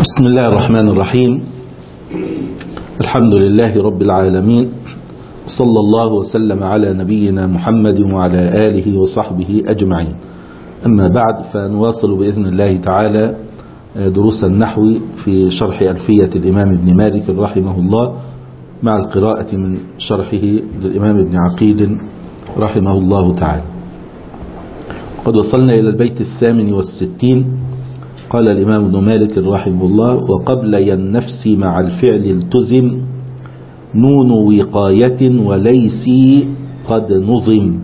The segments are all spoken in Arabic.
بسم الله الرحمن الرحيم. الحمد لله رب العالمين، صلى الله وسلم على نبينا محمد وعلى آله وصحبه أجمعين. أما بعد، فنواصل بإذن الله تعالى دروس النحو في شرح ألفية الإمام ابن مالك رحمه الله، مع القراءة من شرحه للإمام ابن عقيل رحمه الله تعالى. قد وصلنا إلى البيت 68. قال الإمام ابن مالك رحمه الله: وقبل النفس مع الفعل التزم نون وقاية وليس قد نظم.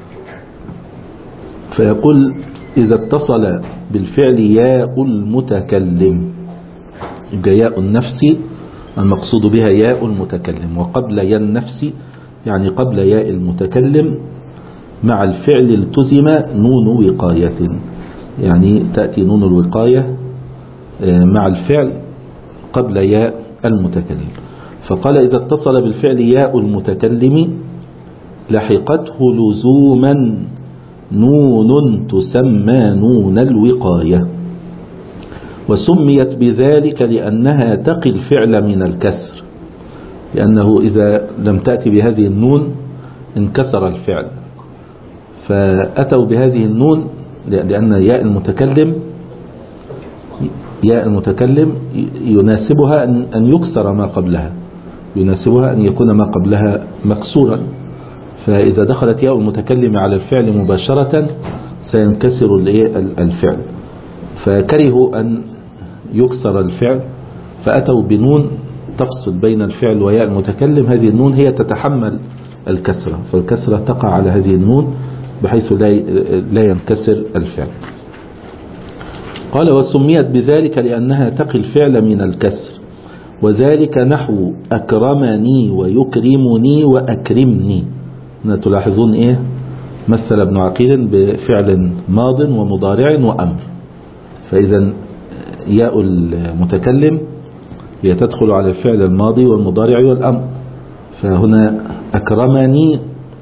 فيقول: إذا اتصل بالفعل ياء المتكلم، يبقى ياء النفس المقصود بها ياء المتكلم، وقبل ياء النفس يعني قبل ياء المتكلم مع الفعل التزم نون وقاية، يعني تأتي نون الوقاية مع الفعل قبل ياء المتكلم. فقال: إذا اتصل بالفعل ياء المتكلم لحقته لزوما نون تسمى نون الوقاية، وسميت بذلك لأنها تقي الفعل من الكسر، لأنه إذا لم تأتي بهذه النون انكسر الفعل، فأتوا بهذه النون لأن ياء المتكلم يناسبها أن يكسر ما قبلها، يناسبها أن يكون ما قبلها مكسورا، فإذا دخلت ياء المتكلم على الفعل مباشرة سينكسر الفعل، فكرهوا أن يكسر الفعل فأتوا بنون تفصل بين الفعل وياء المتكلم. هذه النون هي تتحمل الكسرة، فالكسرة تقع على هذه النون بحيث لا ينكسر الفعل. قال: وسميت بذلك لأنها تقي الفعل من الكسر، وذلك نحو أكرمني ويكرمني وأكرمني. تلاحظون مثل ابن عقيل بفعل ماض ومضارع وأمر، فإذا ياء المتكلم هي تدخل على الفعل الماضي والمضارع والأمر، فهنا أكرمني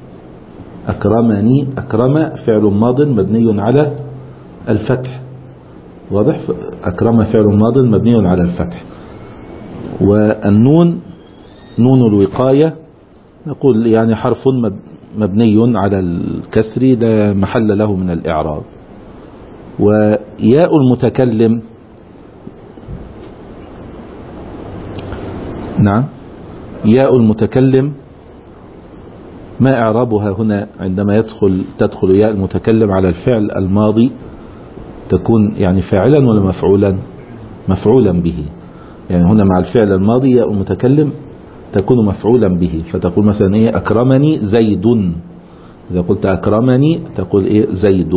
أكرم فعل ماض مبني على الفتح، واضح؟ أكرم فعل ماض مبني على الفتح، والنون نون الوقاية نقول يعني حرف مبني على الكسر لا محل له من الإعراب. وياء المتكلم ياء المتكلم ما إعرابها هنا عندما تدخل ياء المتكلم على الفعل الماضي؟ تكون يعني فاعلا ولا مفعولا؟ مفعولا به، يعني هنا مع الفعل الماضي ياء المتكلم تكون مفعولا به، فتقول مثلا أكرمني زيد. إذا قلت أكرمني تقول زيد.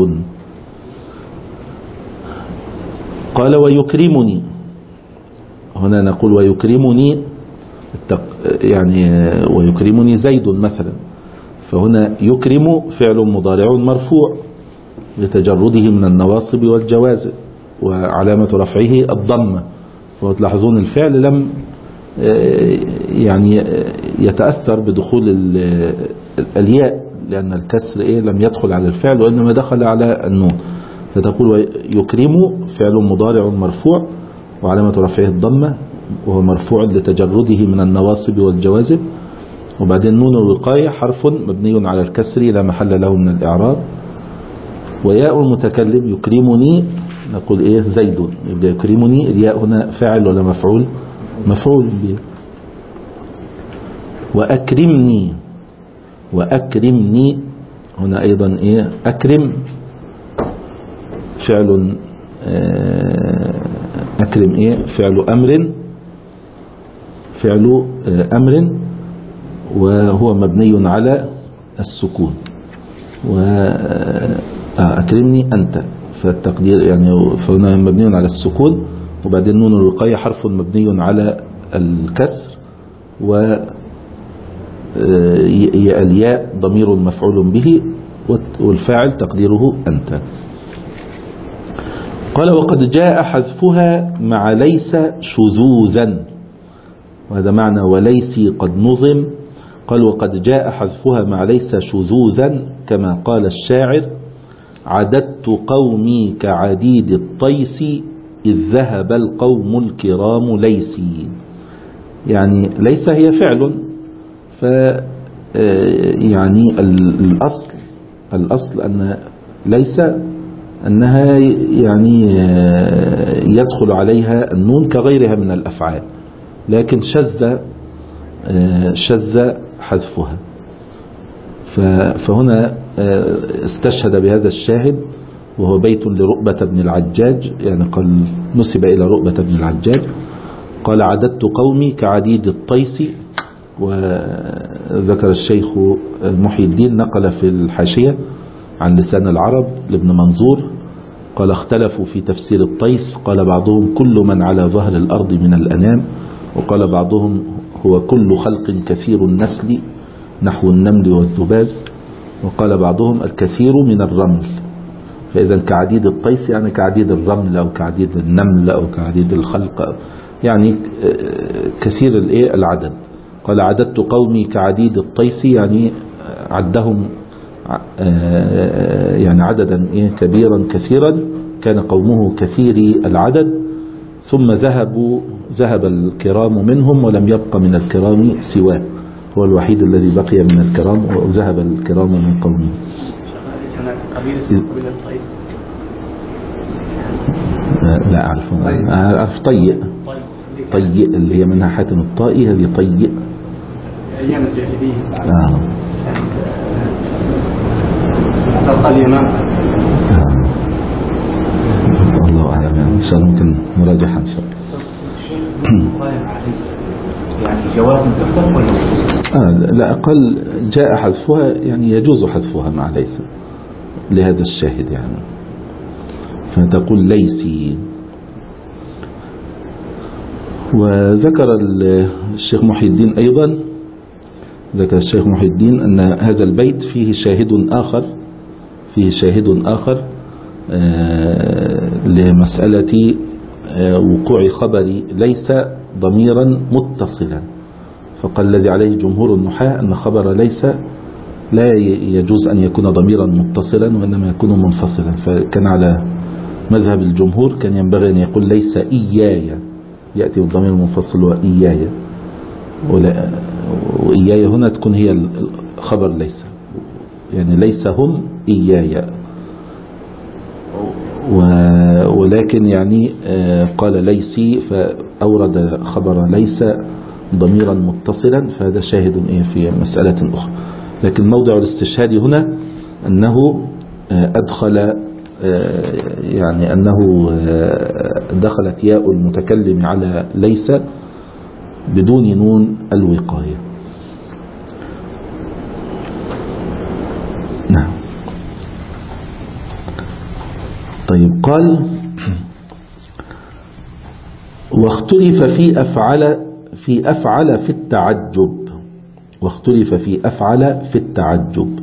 قال: ويكرمني، هنا نقول ويكرمني يعني ويكرمني زيد مثلا، فهنا يكرم فعل مضارع مرفوع لتجرده من النواصب والجوازم، وعلامة رفعه الضمة، وتلاحظون الفعل لم يعني يتأثر بدخول الياء، لأن الكسر لم يدخل على الفعل وإنما دخل على النون، فتقول يكرم فعل مضارع مرفوع وعلامة رفعه الضمة وهو مرفوع لتجرده من النواصب والجوازم، وبعدين نون الوقاية حرف مبني على الكسر لا محل له من الإعراب، وياء المتكلم يكرمني نقول زيد. يبقى يكرمني الياء هنا فاعل ولا مفعول؟ مفعول به. وأكرمني هنا أيضا أكرم فعل أكرم فعل أمر وهو مبني على السكون، أكرمني أنت، فالتقدير يعني فهنا مبني على السكون، وبعدين نون الوقاية حرف مبني على الكسر، والياء ضمير مفعول به والفاعل تقديره أنت. قال: وقد جاء حذفها مع ليس شذوذا، وهذا معنى وليس قد نظم. قال: وقد جاء حذفها مع ليس شذوذا كما قال الشاعر: عددت قومي كعديد الطيس إذ ذهب القوم الكرام ليسي. يعني ليس هي فعل، ف يعني الأصل أن ليس أنها يعني يدخل عليها النون كغيرها من الأفعال، لكن شذ حذفها. فهنا استشهد بهذا الشاهد، وهو بيت لرؤبة بن العجاج، يعني قال نسب إلى رؤبة بن العجاج قال عددت قومي كعديد الطيس. وذكر الشيخ محي الدين نقل في الحاشية عن لسان العرب لابن منظور قال اختلفوا في تفسير الطيس، قال بعضهم كل من على ظهر الأرض من الأنام، وقال بعضهم هو كل خلق كثير النسل نحو النمل والذباب، وقال بعضهم الكثير من الرمل. فإذا كعديد الطيس يعني كعديد الرمل أو كعديد النمل أو كعديد الخلق، يعني كثير العدد. قال عددت قومي كعديد الطيس، يعني عدهم يعني عددا كبيرا كثيرا، كان قومه كثيري العدد، ثم ذهب الكرام منهم ولم يبق من الكرام سواه، هو الوحيد الذي بقي من الكرام وذهب الكرام من قومه. لا أعرف طيء اللي هي منها حاتم الطائي، هذه طيء أيام الجاهلية. تلقى اليمام. الله أعلم، إن شاء الله ممكن نراجعها إن شاء الله. يعني جواز تحذف ولا لا أقل جاء حذفها، يعني يجوز حذفها مع ليس لهذا الشاهد، يعني فتقول ليسي. وذكر الشيخ محي الدين أيضا، ذكر الشيخ محي الدين أن هذا البيت فيه شاهد آخر لمسألة وقوع خبر ليس ضميرا متصلا. فقال الذي عليه جمهور النحاة أن خبر ليس لا يجوز أن يكون ضميرا متصلا وإنما يكون منفصلا، فكان على مذهب الجمهور كان ينبغي أن يقول ليس إياي، يأتي بالضمير المنفصل وإياي، وإياي هنا تكون هي خبر ليس، يعني ليس هم إياي، ولكن يعني قال ليسي فأورد خبر ليس ضميرا متصلا، فهذا شاهد في مسألة أخرى. لكن موضع الاستشهاد هنا أنه أدخل، يعني أنه دخلت ياء المتكلم على ليس بدون نون الوقاية. نعم. طيب قال واختلف في أفعل في التعجب، واختلف في أفعل في التعجب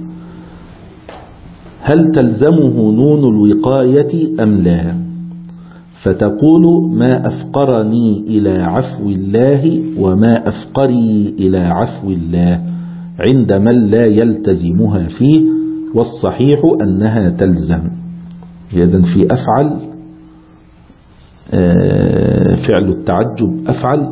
هل تلزمه نون الوقاية أم لا؟ فتقول ما أفقرني إلى عفو الله وما أفقري إلى عفو الله عند من لا يلتزمها فيه، والصحيح أنها تلزم. إذن في أفعل فعل التعجب أفعل،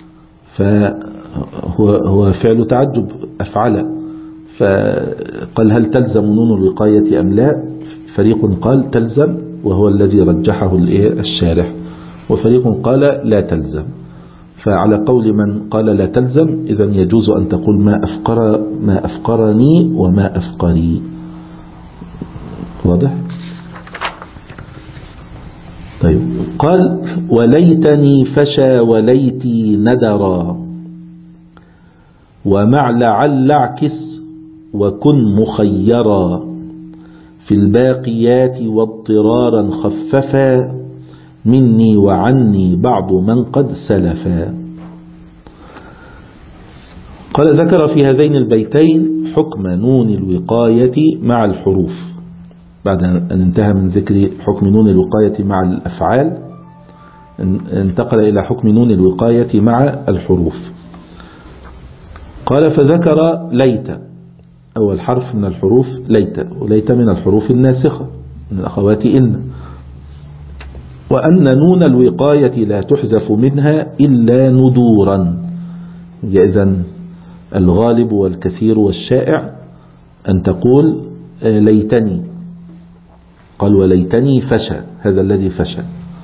فهو فعل تعجب أفعل، فقال هل تلزم نون الوقاية أم لا؟ فريق قال تلزم وهو الذي رجحه الشارح، وفريق قال لا تلزم. فعلى قول من قال لا تلزم إذن يجوز أن تقول ما أفقرني وما أفقري. واضح؟ طيب قال وليتني فشى وليتي ندرا ومع لعل اعكس وكن مخيرا في الباقيات واضطرارا خففا مني وعني بعض من قد سلفا. قال ذكر في هذين البيتين حكم نون الوقاية مع الحروف، بعد أن انتهى من ذكر حكم نون الوقاية مع الأفعال انتقل إلى حكم نون الوقاية مع الحروف. قال فذكر ليت، أول حرف من الحروف ليت، وليت من الحروف الناسخة من الأخوات إن، وأن نون الوقاية لا تحذف منها إلا ندورا. إذن الغالب والكثير والشائع أن تقول ليتني. قال وليتني فشى، هذا الذي فشى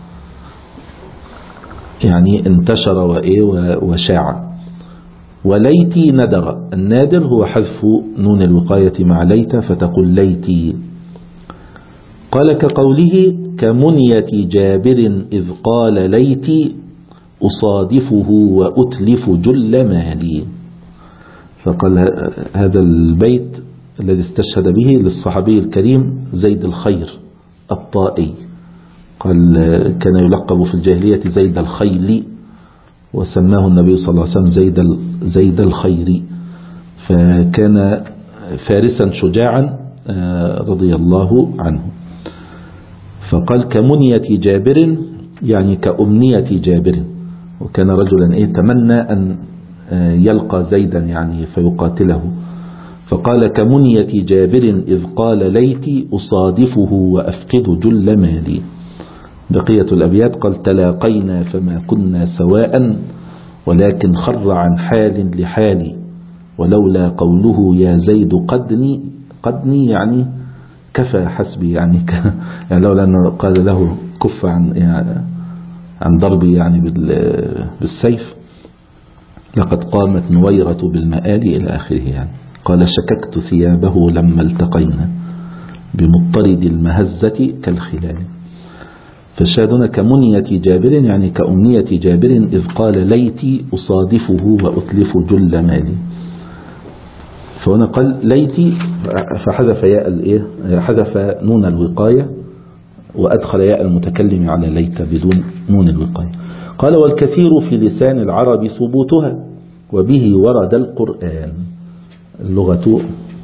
يعني انتشر وشاع. وليتي ندر، النادر هو حذف نون الوقاية مع ليت فتقول ليتي. قال كقوله كمنية جابر إذ قال ليتي أصادفه وأتلف جل مالي. فقال هذا البيت الذي استشهد به للصحابي الكريم زيد الخير الطائي، قال كان يلقب في الجاهلية زيد الخيل، وسماه النبي صلى الله عليه وسلم زيد الخير، فكان فارسا شجاعا رضي الله عنه. فقال كمنية جابر يعني كأمنية جابر، وكان رجلا تمنى أن يلقى زيدا يعني فيقاتله. فقال كمنية جابر إذ قال ليتي أصادفه وأفقد جل مالي. بقية الأبيات قال تلاقينا فما كنا سواء ولكن خر عن حال لحالي ولولا قوله يا زيد قدني يعني كفى حسبي يعني لولا أنه قال له كف عن ضربي يعني بالسيف لقد قامت نويرة بالمآل إلى آخره يعني. قال شككت ثيابه لما التقينا بمضطرد المهزة كالخلال. فالشاهدون كمنية جابر يعني كأمنية جابر إذ قال ليتي أصادفه وأتلف جل مالي. فهنا قال ليتي فحذف حذف نون الوقاية وأدخل ياء المتكلم على ليت بدون نون الوقاية. قال والكثير في لسان العرب ثبوتها وبه ورد القرآن. اللغة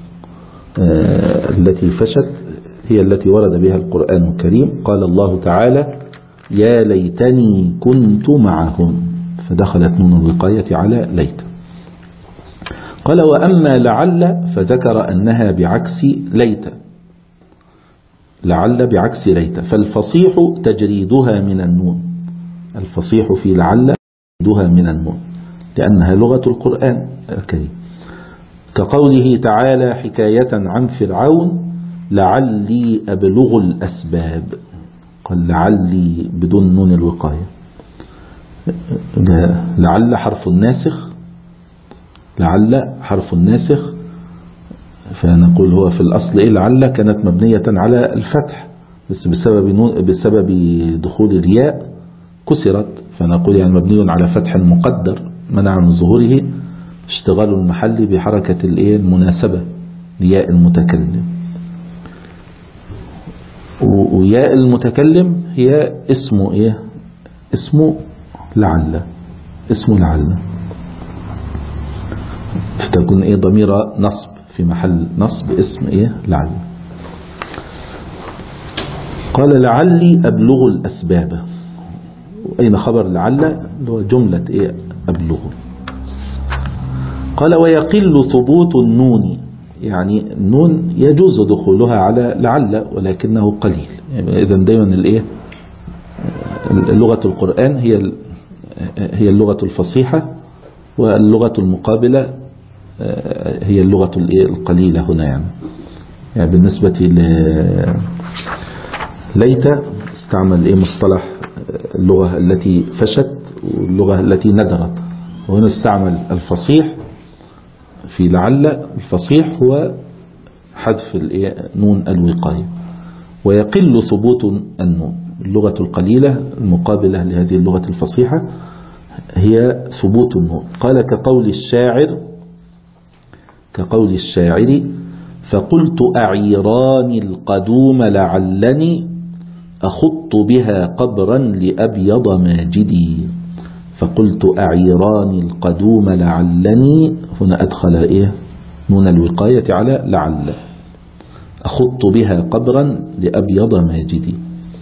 التي فشت هي التي ورد بها القرآن الكريم. قال الله تعالى يا ليتني كنت معهم، فدخلت نون الوقاية على ليت. قال وأما لعل فذكر أنها بعكس ليت، لعل بعكس ليت، فالفصيح تجريدها من النون، الفصيح في لعل تجريدها من النون لأنها لغة القرآن الكريم. كقوله تعالى حكاية عن فرعون لعلي أبلغ الأسباب، قال لعلي بدون نون الوقاية. لعل حرف الناسخ، لعل حرف الناسخ، فنقول هو في الأصل لعل كانت مبنية على الفتح بس بسبب دخول الياء كسرت، فنقول يعني مبني على فتح مقدر منع من ظهوره اشتغال المحل بحركة المناسبة لياء المتكلم. وياء المتكلم هي اسم لعل، اسم لعل، فتكون ضمير نصب في محل نصب اسم لعل. قال لعلي أبلغ الأسباب، أين خبر لعل اللي هو جملة أبلغ. قال ويقل ثبوت النون، يعني النون يجوز دخولها على لعل ولكنه قليل. إذن دايما اللغة القرآن هي اللغة الفصيحة، واللغة المقابلة هي اللغة القليلة هنا يعني بالنسبة ليت استعمل مصطلح اللغة التي فشت واللغة التي ندرت، وهنا استعمل الفصيح في لعل. الفصيح هو حذف نون الوقاية. ويقل ثبوت النون، اللغة القليلة المقابلة لهذه اللغة الفصيحة هي ثبوت النون. قال كقول الشاعر فقلت أعيران القدوم لعلني أخط بها قبرا لأبيض ماجدي. فقلت أعيران القدوم لعلني، هنا أدخل نون الوقاية على لعل، أخط بها قبرا لأبيض ماجدي.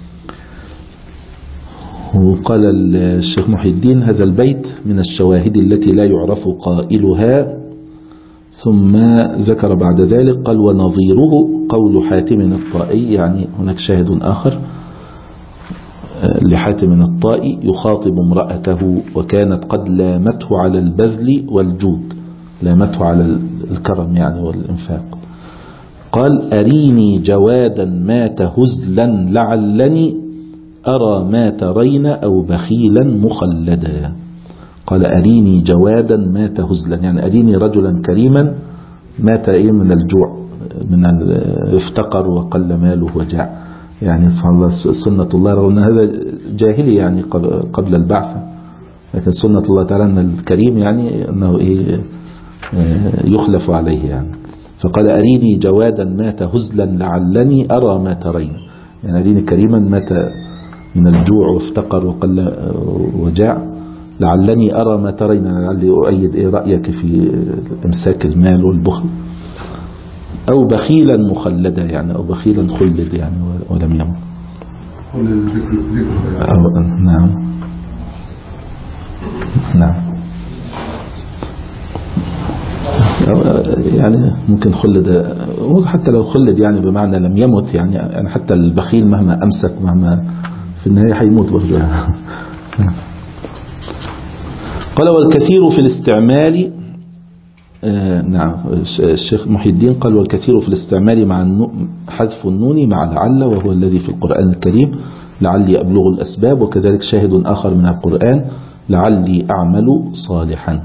وقال الشيخ محي الدين هذا البيت من الشواهد التي لا يعرف قائلها. ثم ذكر بعد ذلك قال ونظيره قول حاتم الطائي، يعني هناك شاهد آخر لحاتم الطائي يخاطب امرأته وكانت قد لامته على البذل والجود، لامته على الكرم يعني والإنفاق. قال أريني جوادا مات هزلا لعلني أرى ما ترين أو بخيلا مخلدا. قال أريني جوادا مات هزلا، يعني أريني رجلا كريما مات من الجوع، من افتقر وقل ماله وجاع، يعني سنة الله، رغم أن هذا جاهلي يعني قبل البعثة، لكن سنة الله تعالى أن الكريم يعني أنه يخلف عليه يعني. فقال أريني جوادا مات هزلا لعلني أرى ما ترين، يعني أريني كريما مات من الجوع وافتقر وقل وجاع، لعلني أرى ما ترين، لعلي أؤيد رأيك في إمساك المال والبخل، أو بخيلا مخلدا، يعني أو بخيلا خلد يعني ولم يمت. نعم نعم، يعني ممكن خلد، وحتى لو خلد يعني بمعنى لم يمت، يعني حتى البخيل مهما أمسك مهما في النهاية حيموت برضه. قال والكثير في الاستعمال، نعم الشيخ محي الدين قال والكثير في الاستعمال مع حذف النون مع لعل، وهو الذي في القرآن الكريم لعلي أبلغ الأسباب، وكذلك شاهد آخر من القرآن لعلي أعمل صالحا.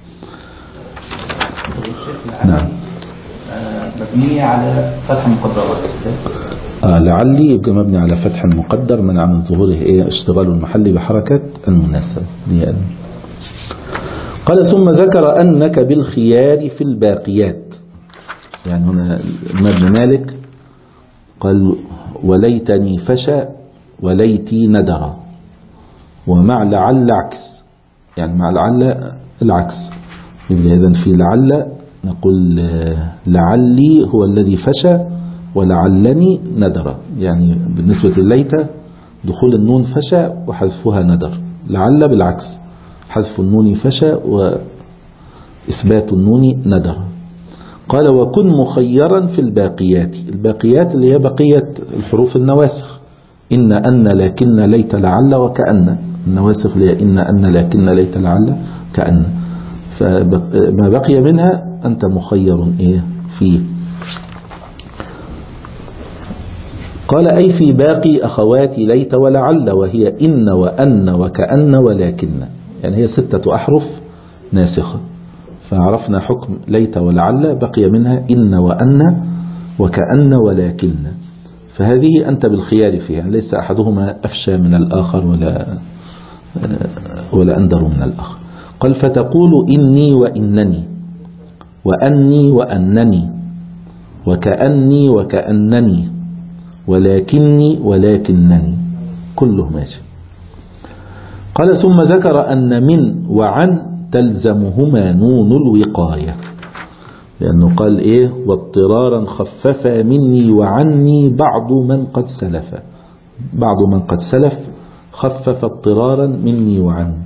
نعم مبنية على فتح مقدرات. لعلي يبقى مبني على فتح مقدر منع من ظهوره اشتغال المحل بحركة المناسبة. قال ثم ذكر أنك بالخيار في الباقيات، يعني هنا ابن مالك قال وليتني فشى وليتي ندرا، ومع لعل عكس، يعني مع لعل العكس، يبقى إذن في لعل نقول لعلي هو الذي فشى ولعلني ندرا، يعني بالنسبة لليت دخول النون فشى وحذفها ندر، لعل بالعكس حذف النون فشى وإثبات النون ندر. قال وكن مخيرا في الباقيات، الباقيات اللي هي بقية الحروف النواسخ، إن أن لكن ليت لعل وكأن، النواسخ اللي هي إن أن لكن ليت لعل كأن، فما بقي منها أنت مخير فيه. قال أي في باقي أخوات ليت ولعل، وهي إن وأن وكأن ولكن، يعني هي 6 أحرف ناسخة، فعرفنا حكم ليت ولعل، بقي منها إن وأن وكأن ولكن، فهذه أنت بالخيار فيها، يعني ليس أحدهما أفشى من الآخر ولا أندر من الآخر. قال فتقول إني وإنني وأني وأنني وكأني وكأنني ولكني ولكنني، كله ماشي. قال ثم ذكر أن من وعن تلزمهما نون الوقاية، لأنه قال واضطرارا خففا مني وعني بعض من قد سلف، بعض من قد سلف خفف اضطرارا مني وعني.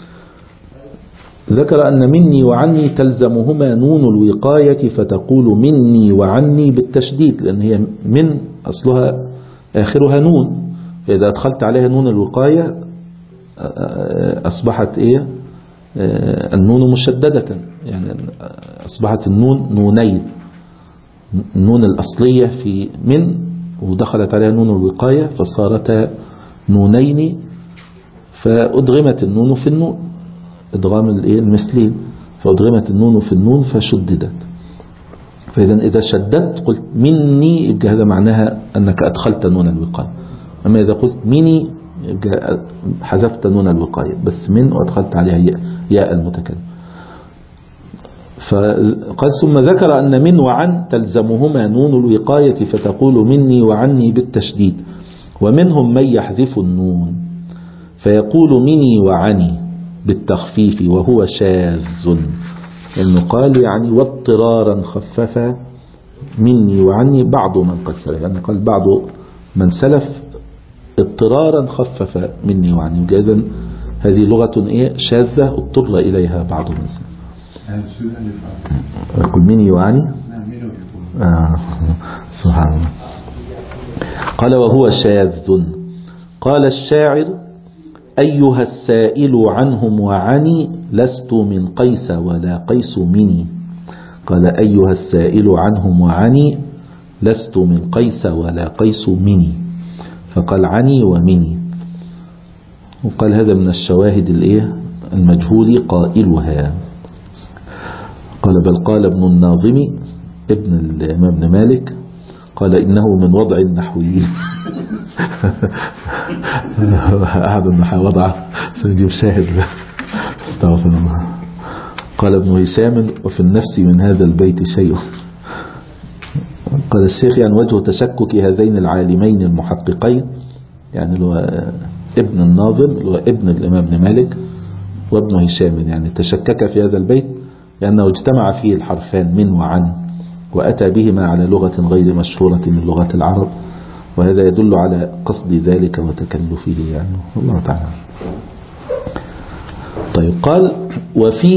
ذكر أن مني وعني تلزمهما نون الوقاية، فتقول مني وعني بالتشديد، لأن هي من أصلها آخرها نون، فإذا أدخلت عليها نون الوقاية أصبحت النون مشددة، يعني أصبحت النون نونين، النون الأصلية في من ودخلت عليها نون الوقاية فصارت نونين، فأدغمت النون في النون إدغام المثلين، فأدغمت النون في النون فشددت. فإذا إذا شددت قلت مني يبقى هذا معناها أنك أدخلت نون الوقاية، أما إذا قلت مني يبقى حذفت نون الوقاية بس من وأدخلت عليها ياء المتكلم. فقال ثم ذكر أن من وعن تلزمهما نون الوقاية، فتقول مني وعني بالتشديد، ومنهم من يحذف النون فيقول مني وعني بالتخفيف وهو شاذ، لأنه قال يعني واضطرارا خفف مني وعني بعض من قد سلف، يعني قال بعض من سلف اضطرارا خفف مني وعني، إذن هذه لغة شاذة اضطر إليها بعض من سلف. يقول مني وعني سبحان الله. قال وهو شاذ. قال الشاعر أيها السائل عنهم وعني لست من قيس ولا قيس مني. قال أيها السائل عنهم وعني لست من قيس ولا قيس مني، فقال عني ومني. وقال هذا من الشواهد المجهول قائلها. قال بل قال ابن الناظم ابن الإمام ابن مالك قال إنه من وضع النحويين. أحد النحو وضع سنجيب شاهد. استغفر الله. قال ابن هشام وفي النفس من هذا البيت شيء. قال الشيخ يعني وجه تشكك هذين العالمين المحققين، يعني اللي هو ابن الناظم اللي هو ابن الإمام ابن مالك وابن هشام، يعني تشكك في هذا البيت لأنه اجتمع فيه الحرفان من وعن، وأتى بهما على لغة غير مشهورة من لغات العرب، وهذا يدل على قصد ذلك وتكلفه يعني الله تعالى. طيب قال وفي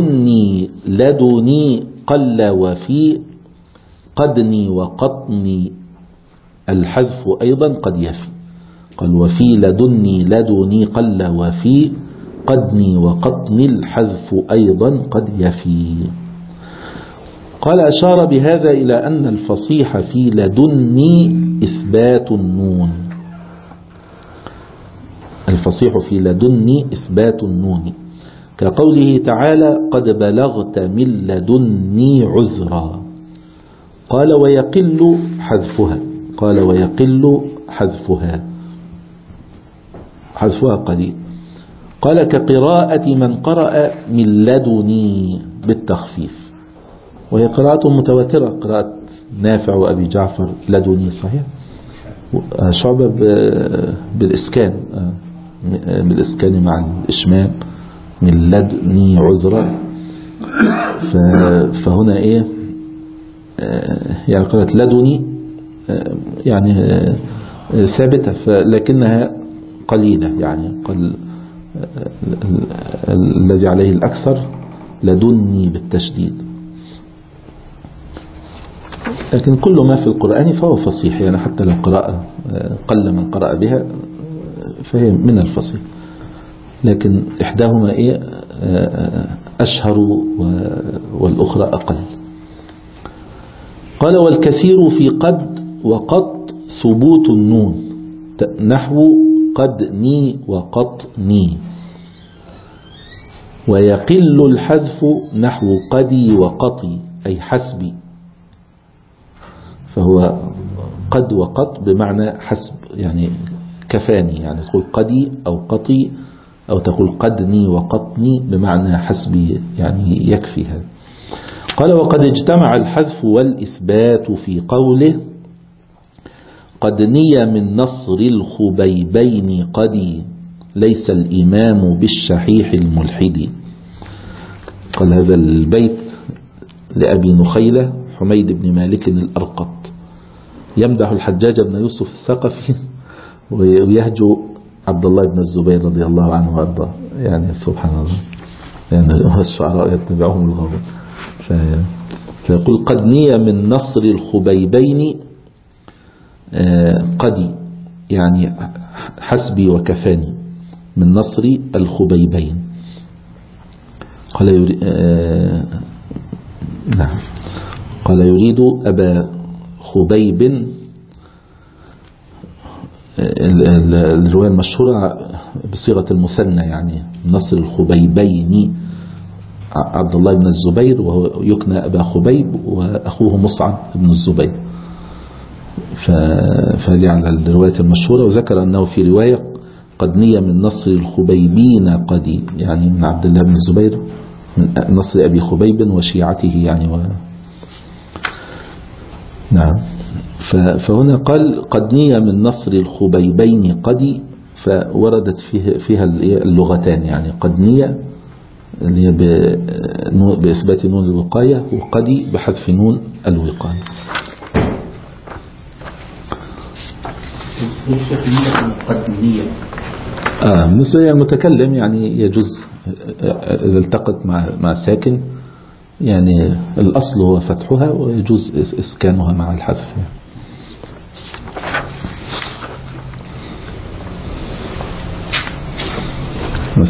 لدني قل وفي قدني وقطني الحذف أيضا قد يفي. قال وفي لدني قل وفي قدني وقطني الحذف أيضا قد يفي. قال أشار بهذا إلى أن الفصيح في لدني إثبات النون. الفصيح في لدني إثبات النون كقوله تعالى قد بلغت من لدني عذرا. قال ويقل حذفها. قال ويقل حذفها قليل. قال كقراءة من قرأ من لدني بالتخفيف، وهي قراءة متواترة، قراءة نافع وأبي جعفر لدني صحيح. شعبة بالإسكان بالإسكان مع الإشمام من لدني عذرا. فهنا يعني قراءة لدني يعني ثابتة لكنها قليلة، يعني الذي عليه الأكثر لدني بالتشديد. لكن كل ما في القرآن فهو فصيح، يعني حتى لو قراءة قل من قرأ بها فهي من الفصيح، لكن إحداهما أشهر والأخرى أقل. قال والكثير في قد وقط ثبوت النون نحو قدني وقطني، ويقل الحذف نحو قدي وقطي أي حسبي. فهو قد وقط بمعنى حسب، يعني كفاني، يعني تقول قدي أو قطي أو تقول قدني وقطني بمعنى حسبي، يعني يكفي هذا. قال وقد اجتمع الحذف والإثبات في قوله قد ني من نصر الخبيبين قدي ليس الإمام بالشحيح الملحد. قال هذا البيت لأبي نخيلة حميد بن مالك الأرقط يمدح الحجاج بن يوسف الثقفي ويهجو عبد الله بن الزبير رضي الله عنه وارضاه، يعني سبحان الله، يعني الشعراء يتبعهم الغاوون. فيقول قد ني من نصر الخبيبين قدي، يعني حسبي وكفاني من نصر الخبيبين. قال نعم، قال يريد أبا خبيب. الرواية المشهورة بصيغة المثنى، يعني نصر الخبيبين عبد الله بن الزبير، وهو يكنى أبا خبيب، وأخوه مصعب بن الزبير. فهذه على الرواية المشهورة. وذكر أنه في رواية قد ني من نصر الخبيبين قدي، يعني من عبد الله بن الزبير من نصر أبي خبيب وشيعته يعني نعم. فهنا قال قد ني من نصر الخبيبين قدي، فوردت فيها اللغتان، يعني قد ني اللي هي بإثبات نون الوقاية، وقدي بحذف نون الوقاية. بالنسبة للمتكلم يعني يجوز إذا التقت مع ساكن، يعني الأصل هو فتحها ويجوز إسكانها مع الحذف.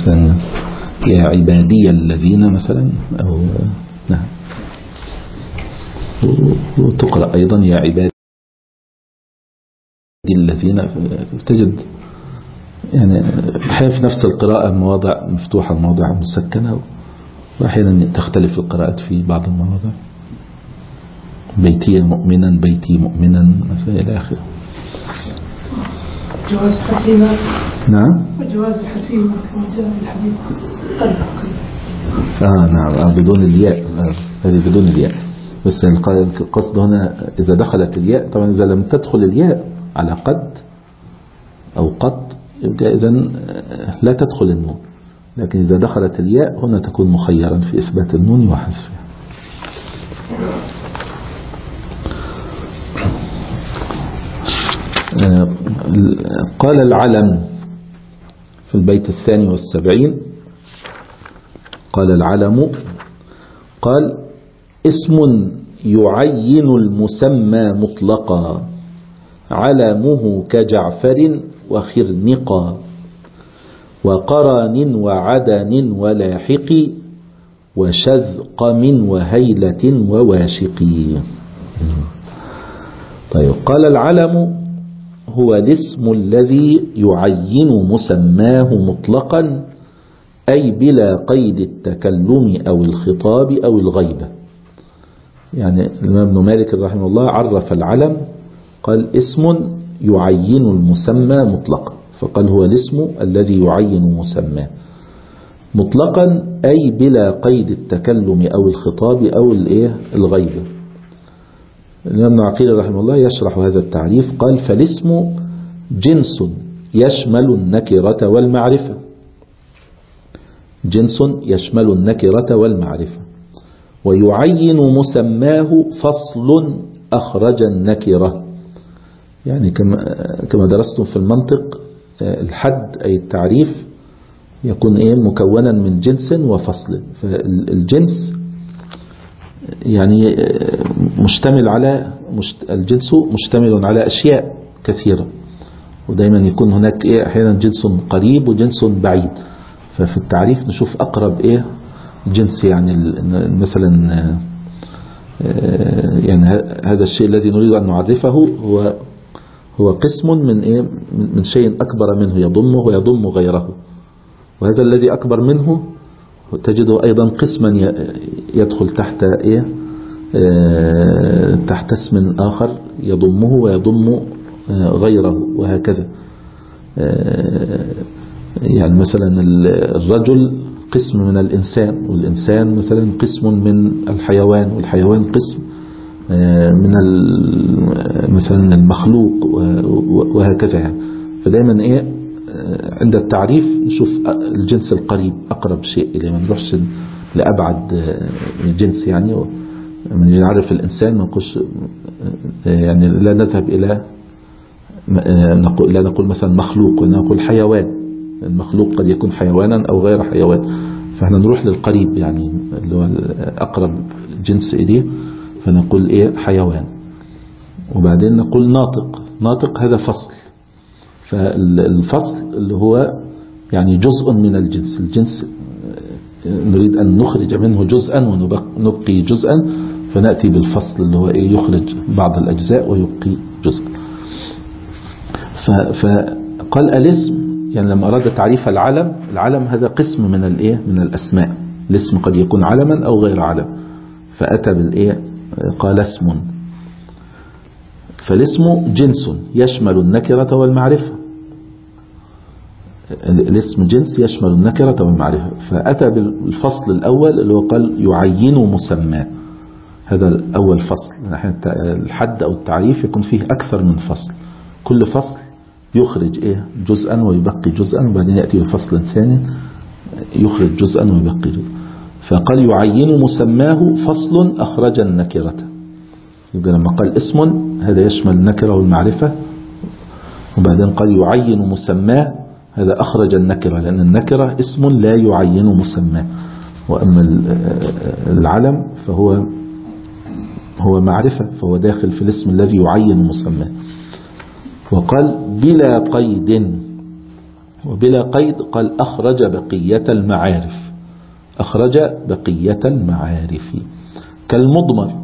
مثلا يا عبادي الذين مثلا، أو نعم. وتقرأ أيضا يا عبادي الذين، تجد يعني أحيانا في نفس القراءة مواضع مفتوحة مواضع مسكنة، وأحيانا تختلف القراءات في بعض المواضع، بيتي مؤمنا بيتي مؤمنا إلى آخره. جواز حسيمة. نعم. وجواز حسيمة كما جاء في الحديث نعم بدون الياء، هذه بدون الياء. بس القصد هنا إذا دخلت الياء، طبعا إذا لم تدخل الياء على قد أو قد يبقى إذن لا تدخل النون، لكن إذا دخلت الياء هنا تكون مخيرا في إثبات النون وحذفها. قال العلم في البيت 72، قال العلم قال اسم يعين المسمى مطلقا، علمه كجعفر وخرنقا، وقرن وعدن ولاحق، وشذقم وهيلة وواشق. طيب، قال العلم هو الاسم الذي يعين مسماه مطلقا، أي بلا قيد التكلم أو الخطاب أو الغيبة. يعني الإمام ابن مالك رحمه الله عرف العلم، قال اسم يعين المسمى مطلقا، فقال هو الاسم الذي يعين مسماه مطلقا، أي بلا قيد التكلم أو الخطاب أو الغيبة. الإمام ابن عقيل رحمه الله يشرح هذا التعريف، قال فالاسم جنس يشمل النكرة والمعرفة، جنس يشمل النكرة والمعرفة، ويعين مسماه فصل أخرج النكرة. يعني كما درستم في المنطق، الحد أي التعريف يكون مكونا من جنس وفصل. فالجنس يعني مشتمل على الجنس مشتمل على أشياء كثيرة، ودايما يكون هناك أحيانا جنس قريب وجنس بعيد. ففي التعريف نشوف أقرب جنس، يعني مثلا يعني هذا الشيء الذي نريد أن نعرفه هو قسم من شيء أكبر منه يضمه ويضم غيره، وهذا الذي أكبر منه تجده أيضا قسما يدخل تحت اسم آخر يضمه ويضم غيره، وهكذا. يعني مثلا الرجل قسم من الإنسان، والإنسان مثلا قسم من الحيوان، والحيوان قسم من مثلا المخلوق، وهكذا. يعني فدايما عند التعريف نشوف الجنس القريب أقرب شيء إليه، ما نروحش لأبعد جنس. يعني من يعرف الإنسان ما نقولش، يعني لا نذهب إلى لا نقول مثلا مخلوق، ونقول حيوان. المخلوق قد يكون حيوانا أو غير حيوان، فاحنا نروح للقريب يعني اللي هو أقرب جنس إليه، فنقول حيوان. وبعدين نقول ناطق، ناطق هذا فصل. فالفصل اللي هو يعني جزء من الجنس، الجنس نريد أن نخرج منه جزءا ونبقي جزءا، فنأتي بالفصل اللي هو يخرج بعض الأجزاء ويبقي جزء. فقال الاسم، يعني لما أراد تعريف العلم، العلم هذا قسم من من الأسماء. الاسم قد يكون علما أو غير علم، فأتى قال اسم. فالاسم جنس يشمل النكرة والمعرفة، الاسم جنس يشمل النكرة والمعرفة، فأتى بالفصل الأول اللي هو قال يعين مسمى. هذا الأول فصل. الحد أو التعريف يكون فيه أكثر من فصل، كل فصل يخرج جزءا ويبقي جزءا، وبعدين يأتي بفصل ثاني يخرج جزءا ويبقي جزءا. فقال يعين مسماه فصل أخرج النكرة. يبقى لما قال اسم هذا يشمل النكرة والمعرفة، وبعدين قال يعين مسماه هذا أخرج النكرة، لأن النكرة اسم لا يعين مسماه. وأما العلم فهو معرفة، فهو داخل في الاسم الذي يعين مسماه. وقال بلا قيد وبلا قيد قال أخرج بقية المعارف، أخرج بقية المعارف. كالمضمر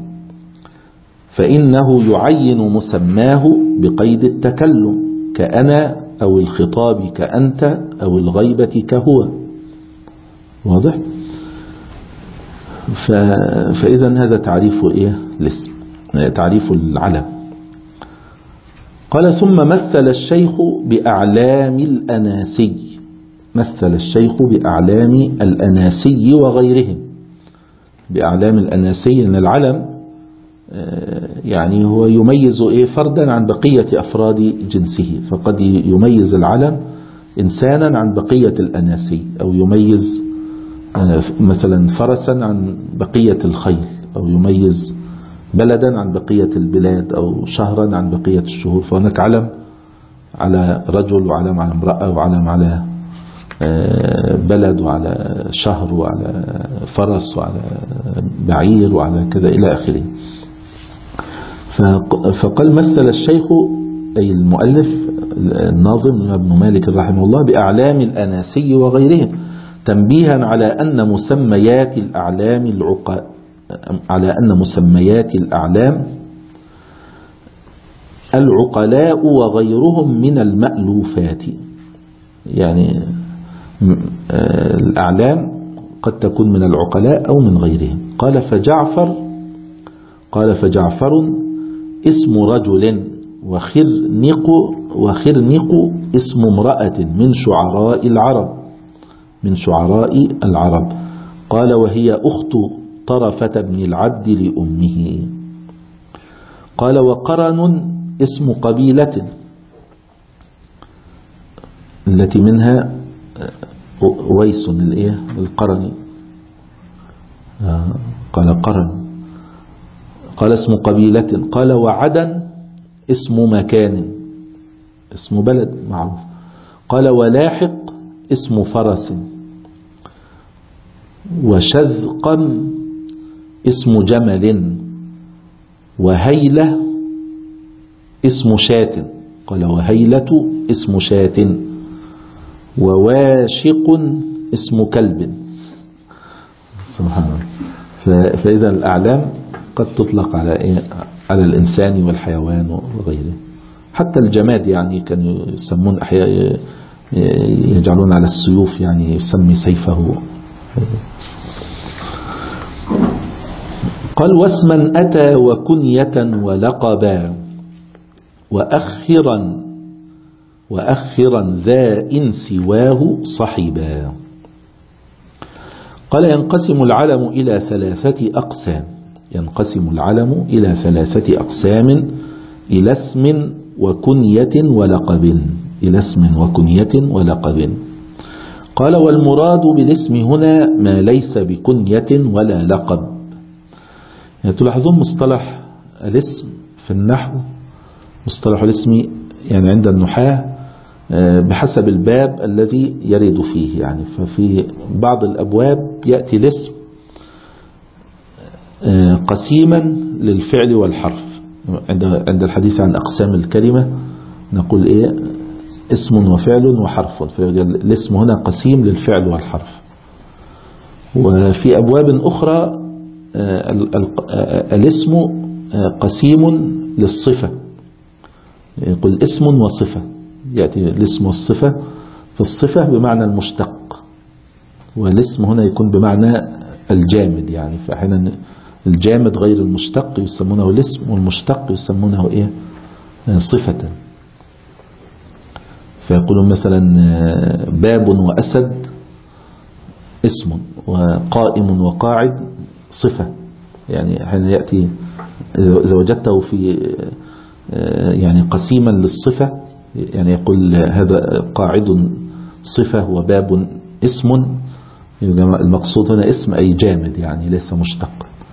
فإنه يعين مسماه بقيد التكلم كأنا أو الخطاب كأنت أو الغيبة كهو. واضح؟ فإذا هذا تعريف إيه الاسم، تعريف العلم. قال ثم مثل الشيخ بأعلام الأناسي، مثل الشيخ بأعلام الأناسي وغيرهم. بأعلام الأناسي أن العلم يعني هو يميز إيه فردا عن بقية أفراد جنسه، فقد يميز العلم إنسانا عن بقية الأناسي، أو يميز مثلا فرسا عن بقية الخيل، أو يميز بلدا عن بقية البلاد، أو شهرا عن بقية الشهور. فهناك علم على رجل، وعلم على امرأة، وعلم على بلد، وعلى شهر، وعلى فرس، وعلى بعير، وعلى كذا إلى آخره. فقال مثل الشيخ أي المؤلف الناظم ابن مالك رحمه الله بأعلام الأناسي وغيرهم، تنبيها على أن مسميات الأعلام العقلاء وغيرهم من المألوفات. يعني الأعلام قد تكون من العقلاء أو من غيرهم. قال فجعفر اسم رجل، وخرنق اسم امرأة من شعراء العرب. قال وهي أخت طرفة بن العبد لأمه. قال وقرن اسم قبيلة التي منها ويس القرني. قال قرن. قال اسم قبيلة. قال وعدن اسم مكان، اسم بلد معروف. قال ولاحق اسم فرس. وشذقا اسم جمل. وهيلة اسم شاة. قال وهيلة اسم شاة. وواشق اسم كلب. سبحان الله. فإذا الأعلام قد تطلق على الإنسان والحيوان وغيره، حتى الجماد يعني كانوا يسمون أحياء يجعلون على السيوف يعني يسمي سيفه. قال واسما أتى وكنية ولقبا وأخرا ذا إن سواه صحبا. قال ينقسم العلم إلى ثلاثة أقسام إلى اسم وكنية ولقب. قال والمراد بالاسم هنا ما ليس بكنية ولا لقب. يعني تلاحظون مصطلح الاسم في النحو، مصطلح الاسم يعني عند النحاة بحسب الباب الذي يرد فيه. يعني ففي بعض الأبواب يأتي الاسم قسيما للفعل والحرف. عند الحديث عن أقسام الكلمة نقول اسم وفعل وحرف، فالاسم هنا قسيم للفعل والحرف. وفي أبواب أخرى الاسم قسيم للصفة، يقول اسم وصفة، يأتي الاسم والصفة. في الصفة بمعنى المشتق، والاسم هنا يكون بمعنى الجامد. يعني فأحيانا الجامد غير المشتق يسمونه الاسم، والمشتق يسمونه صفة. فيقولون مثلا باب وأسد اسم، وقائم وقاعد صفة. يعني أحيانا يأتي إذا وجدته في يعني قسيما للصفة، يعني يقول هذا قاعد صفة وباب اسم. المقصود هنا اسم أي جامد يعني ليس مشتق.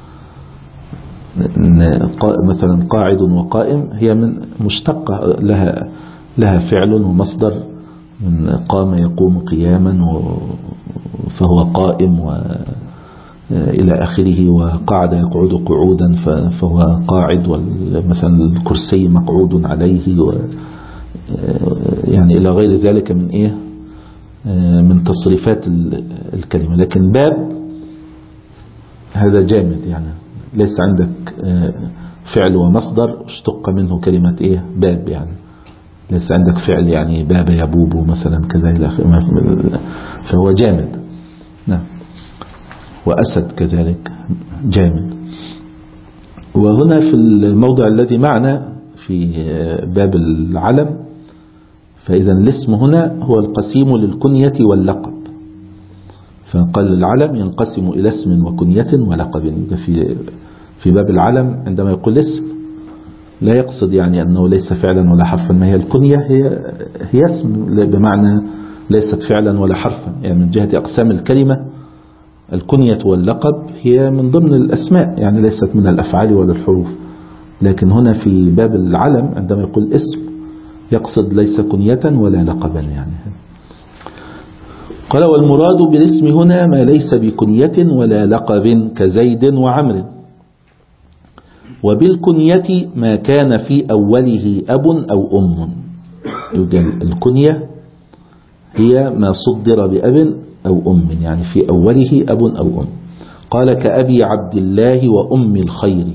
مثلا قاعد وقائم هي من مشتقة، لها فعل ومصدر، من قام يقوم قياما فهو قائم إلى آخره. وقعد يقعد قعودا فهو قاعد، مثلا الكرسي مقعود عليه، يعني إلى غير ذلك من تصريفات الكلمة. لكن باب هذا جامد، يعني ليس عندك فعل ومصدر اشتق منه كلمة ايه باب، يعني ليس عندك فعل يعني باب يبوب مثلا كذا إلى آخره، فهو جامد. نعم. وأسد كذلك جامد. وهنا في الموضع الذي معنا في باب العلم، فإذا الاسم هنا هو القسيم للكنية واللقب، فقال العلم ينقسم إلى اسم وكنية ولقب. في باب العلم عندما يقول اسم لا يقصد يعني أنه ليس فعلا ولا حرفا، ما هي الكنية هي اسم بمعنى ليست فعلا ولا حرفا، يعني من جهة أقسام الكلمة الكنية واللقب هي من ضمن الأسماء، يعني ليست من الأفعال ولا الحروف. لكن هنا في باب العلم عندما يقول اسم يقصد ليس كنية ولا لقبا يعني. قال والمراد بالاسم هنا ما ليس بكنية ولا لقب كزيد وعمر. وبالكنية ما كان في أوله أب أو أم. الكنية هي ما صدر بأب أو أم، يعني في أوله أب أو أم. قال كأبي عبد الله وأم الخير.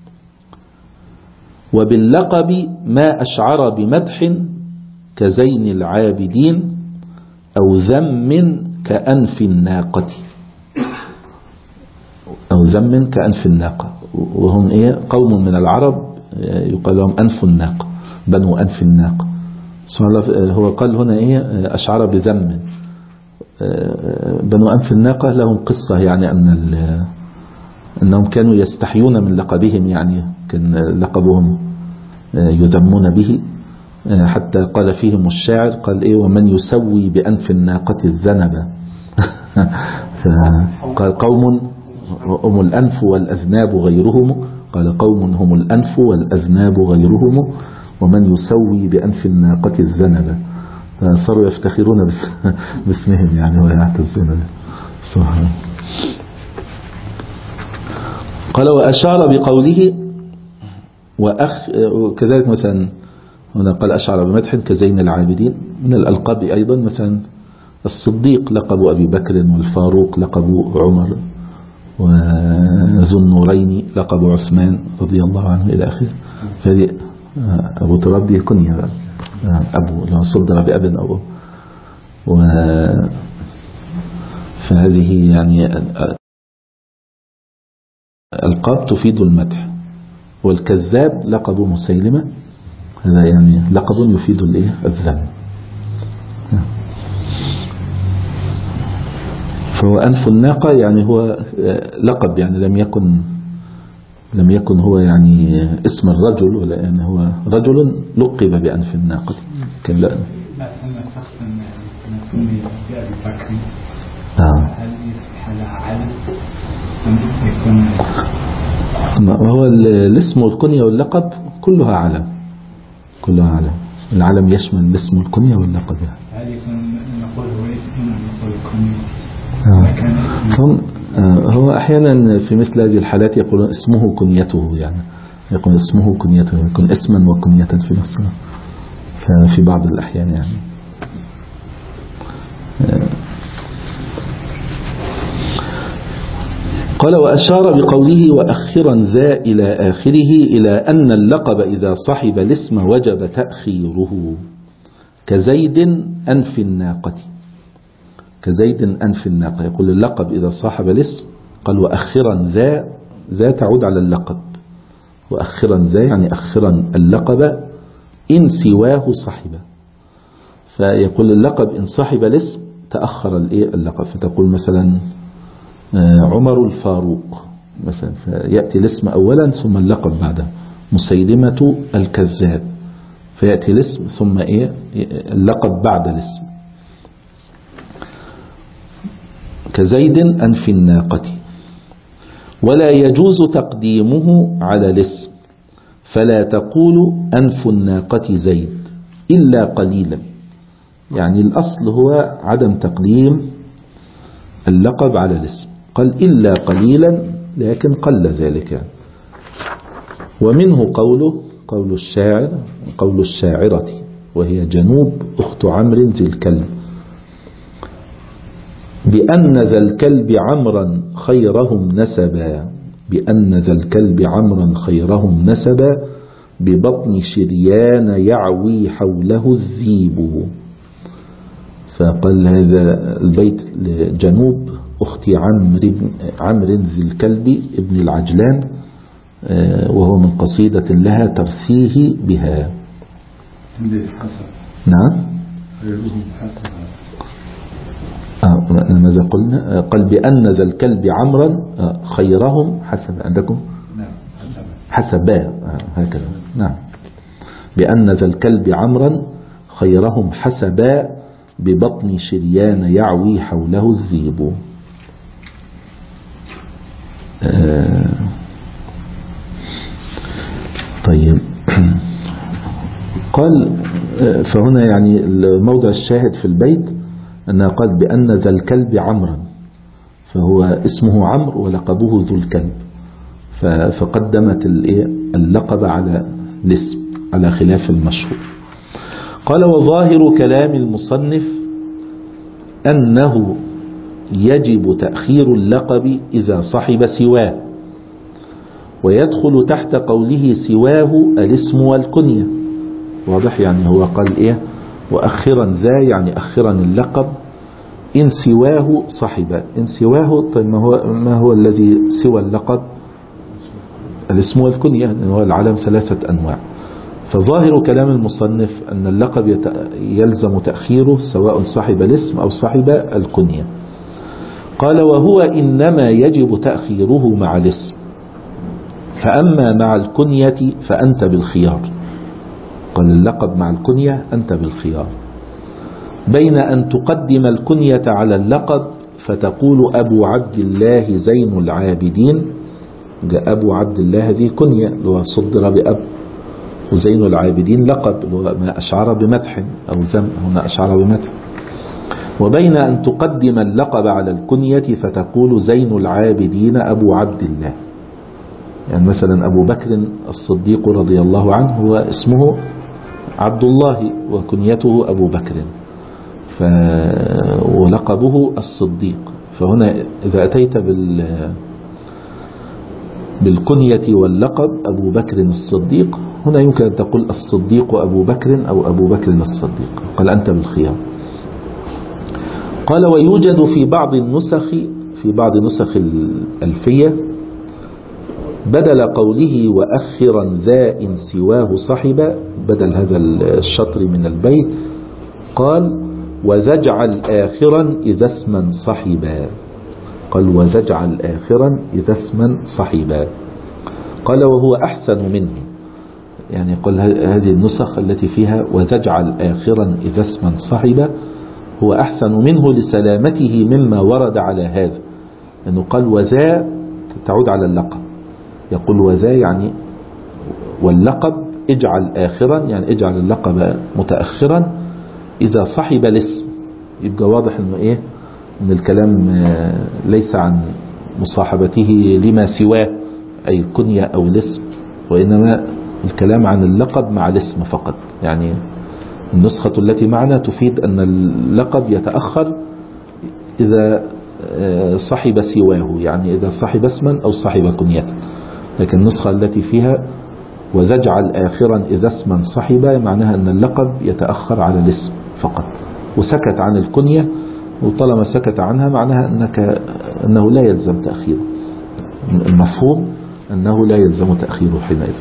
وباللقب ما أشعر بمدح كزين العابدين أو ذم كأنف الناقة، أو ذم كأنف الناقة، وهم إيه قوم من العرب يقال لهم أنف الناقة، بنو أنف الناقة. هو قال هنا إيه أشعر بذم. بنو أنف الناقة لهم قصة، يعني أنهم كانوا يستحيون من لقبهم، يعني كان لقبهم يذمون به، حتى قال فيهم الشاعر قال إيه ومن يسوي بأنف الناقة الذنب. قال قوم هم الأنف والأذناب غيرهم، قال قوم هم الأنف والأذناب غيرهم ومن يسوي بأنف الناقة الذنب. فصاروا يفتخرون باسمهم يعني ويعتزون به. قال وأشار بقوله كذلك مثلا هنا قال أشعر بمدح كزين العابدين. من الألقاب أيضا مثلا الصديق لقب أبي بكر، والفاروق لقب عمر، وذو النورين لقب عثمان رضي الله عنه إلى آخره. فهذه أبو تراب دي كنية أبو لو صدر بأب أو فهذه يعني ألقاب تفيد المدح. والكذاب لقب مسيلمة، هذا يعني لقب يفيد الذم. فهو أنف الناقة يعني هو لقب، يعني لم يكن هو يعني اسم الرجل، ولا يعني هو رجل لقب بأنف الناقة. كان لا شخص نسمي بأبي بكر هل يصبح على علم يكون هو الاسم والكنية واللقب كلها علم، كلها علم. العلم يشمل الاسم والكنية واللقب. هل يكون نقول هو اسم ونقول كنية؟ هو أحيانا في مثل هذه الحالات يقولون اسمه كنيته، يعني يقول اسمه كنيته، يكون اسما وكنية في نفس الوقت في بعض الأحيان يعني. قال وأشار بقوله وأخرا ذا إلى آخره إلى أن اللقب إذا صحب الاسم وجب تأخيره كزيد أنف الناقة. كزيد أنف الناقة، يقول اللقب إذا صاحب الاسم قال وأخرا ذا تعود على اللقب، وأخرا ذا يعني أخرا اللقب إن سواه صحبه. فيقول اللقب إن صاحب الاسم تأخر اللقب، فتقول مثلا عمر الفاروق مثلا، فيأتي الاسم أولا ثم اللقب بعده. مسيلمة الكذاب، فيأتي الاسم ثم اللقب بعد الاسم. كزيد أنف الناقة. ولا يجوز تقديمه على الاسم، فلا تقول أنف الناقة زيد إلا قليلا، يعني الأصل هو عدم تقديم اللقب على الاسم، قال إلا قليلا لكن قل ذلك. ومنه قول الشاعر قول الشاعرة وهي جنوب أخت عمرو ذي الكلب بأن ذا الكلب عمرا خيرهم نسبا، بأن ذا الكلب عمرا خيرهم نسبا، ببطن شريان يعوي حوله الذيب. فقال هذا البيت لجنوب أختي عمرو ذي الكلب ابن العجلان، وهو من قصيدة لها ترثيه بها. نعم. ماذا قلنا؟ قال بأن ذا الكلب عمرا خيرهم حسب عندكم حسبا هكذا. نعم. بأن ذا الكلب عمرا خيرهم حسبا، ببطن شريان يعوي حوله الذيب. طيب قال فهنا يعني الموضع الشاهد في البيت أنها قال بأن ذا الكلب عمرا، فهو اسمه عمرو ولقبه ذو الكلب، فقدمت اللقب على الاسم على خلاف المشهور. قال وظاهر كلام المصنف أنه يجب تأخير اللقب إذا صحب سواه، ويدخل تحت قوله سواه الاسم والكنية. واضح؟ يعني هو قال وأخرا ذا يعني أخرا اللقب إن سواه صحب. إن سواه طيب ما هو الذي سوى اللقب؟ الاسم والكنية، هو العلم 3 أنواع. فظاهر كلام المصنف أن اللقب يلزم تأخيره سواء صحب الاسم أو صحب الكنية. قال وهو إنما يجب تأخيره مع الاسم، فأما مع الكنية فأنت بالخيار. قال اللقب مع الكنية أنت بالخيار، بين أن تقدم الكنية على اللقب فتقول أبو عبد الله زين العابدين. جاء أبو عبد الله هذه كنية اللي هو صدر بأب، وزين العابدين لقب اللي هو ما أشعر بمدح أو ذم، هنا أشعر بمدح. وبين أن تقدم اللقب على الكنية فتقول زين العابدين أبو عبد الله. يعني مثلا أبو بكر الصديق رضي الله عنه هو اسمه عبد الله وكنيته أبو بكر ولقبه الصديق. فهنا إذا أتيت بالكنية واللقب أبو بكر الصديق، هنا يمكن أن تقول الصديق أبو بكر أو أبو بكر الصديق. قال أنت بالخيار. قال ويوجد في بعض نسخ الألفية بدل قوله وأخرا ذا إن سواه صحبا، بدل هذا الشطر من البيت قال وزجعل آخرا إذا اسما صحبا. قال وزجعل آخرا إذا اسما صحبا. قال وهو أحسن منه، يعني قال هذه النسخ التي فيها وزجعل آخرا إذا اسما صحبا هو أحسن منه لسلامته مما ورد على هذا، أنه قال وذا تعود على اللقب، يقول وذا يعني واللقب اجعل آخرا يعني اجعل اللقب متأخرا إذا صحب الاسم. يبقى واضح أنه أن الكلام ليس عن مصاحبته لما سواه أي الكنية أو الاسم، وإنما الكلام عن اللقب مع الاسم فقط. يعني النسخة التي معنا تفيد أن اللقب يتأخر إذا صحب سواه، يعني إذا صحب اسما أو صحب كنية. لكن النسخة التي فيها وزجعل آخرا إذا اسما صحبا معناها أن اللقب يتأخر على الاسم فقط، وسكت عن الكنية، وطالما سكت عنها معناها أنه لا يلزم تأخيره. المفهوم أنه لا يلزم تأخيره حينئذ.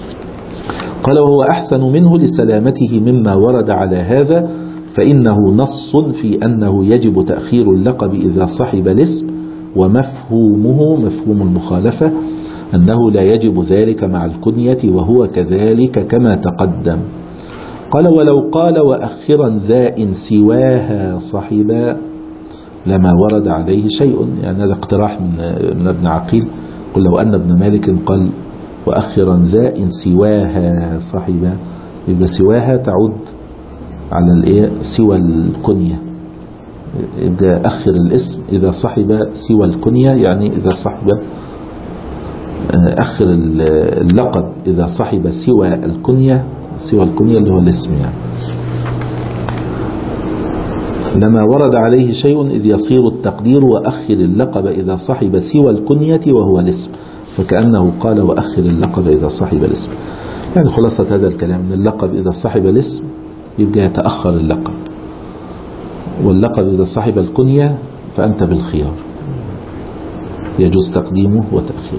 قال وهو أحسن منه لسلامته مما ورد على هذا، فإنه نص في أنه يجب تأخير اللقب إذا صحب الاسم، ومفهومه مفهوم المخالفة أنه لا يجب ذلك مع الكنية، وهو كذلك كما تقدم. قال ولو قال وأخرا ذا إن سواها صحبا لما ورد عليه شيء. يعني هذا اقتراح من ابن عقيل. قل لو أن ابن مالك قال وأخرا ذا إن سواها صحبا، يبقى سواها تعود على سوى الكنية، يبقى أخر الاسم إذا صحب سوى الكنية، يعني إذا صحب أخر اللقب إذا صحب سوى الكنية اللي هو الاسم يعني. لما ورد عليه شيء إذ يصير التقدير وأخر اللقب إذا صحب سوى الكنية وهو الاسم، فكأنه قال وأخر اللقب إذا صحب الاسم. يعني خلاصة هذا الكلام أن اللقب إذا صحب الاسم يبقى يتأخر اللقب، واللقب إذا صحب الكنية فأنت بالخيار، يجوز تقديمه وتأخيره.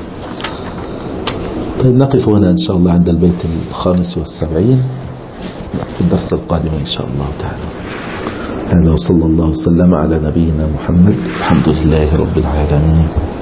طيب نقف هنا إن شاء الله عند البيت 75 في الدرس القادم إن شاء الله تعالى. هذا وصلى الله وسلم على نبينا محمد، الحمد لله رب العالمين.